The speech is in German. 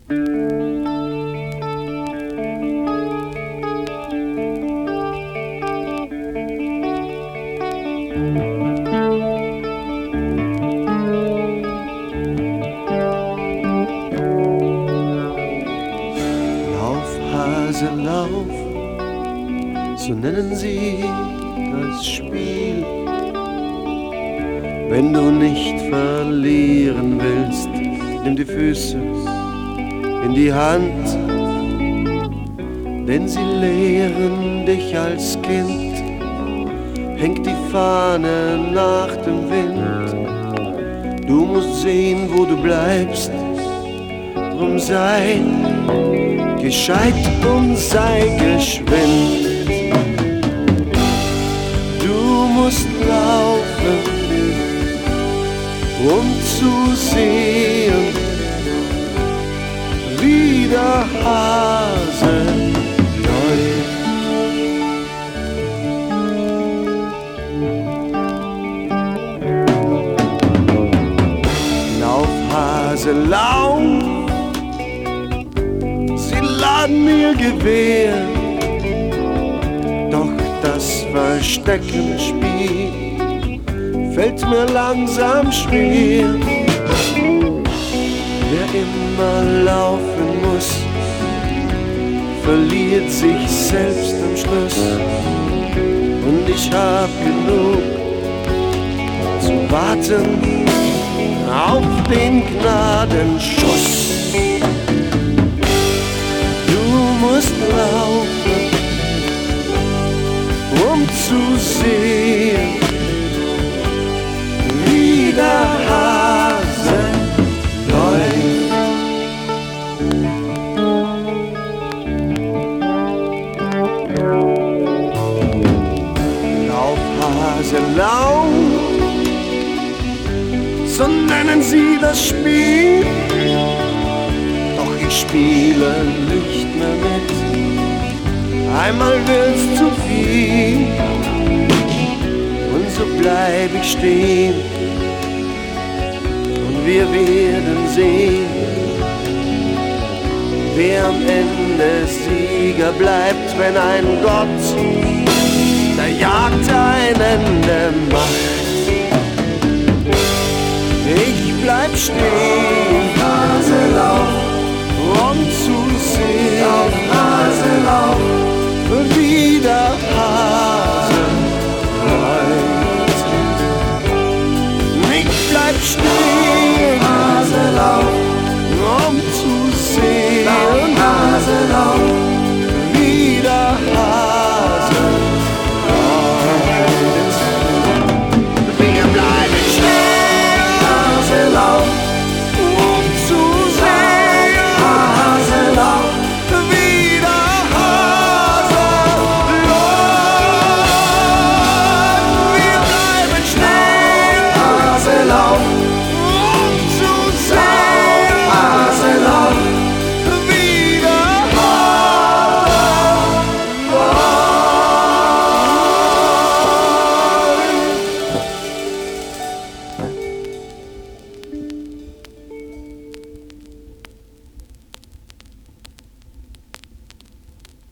Lauf, Hase, lauf, so nennen sie das Spiel. Wenn du nicht verlieren willst, nimm die Füße in die Hand, denn sie lehren dich als Kind. Hängt die Fahne nach dem Wind, du musst sehen, wo du bleibst. Drum sei gescheit und sei geschwind. Du musst laufen, um zu sehen, wie der Hase läuft. Lauf, Hase, lauf, sie laden mir Gewehr, doch das Versteckenspiel fällt mir langsam schwer. Wer immer laufen muss, verliert sich selbst am Schluss. Und ich hab genug zu warten auf den Gnadenschuss. Du musst laufen, um zu sehen, wie der Hase läuft. Lauf, Hase, lauf, so nennen sie das Spiel. Doch ich spiele nicht mehr mit, einmal wird's zu viel. Und so bleib ich stehen, und wir werden sehen, wer am Ende Sieger bleibt, wenn ein Gott der Jagd ein Ende macht. Ich bleib stehen,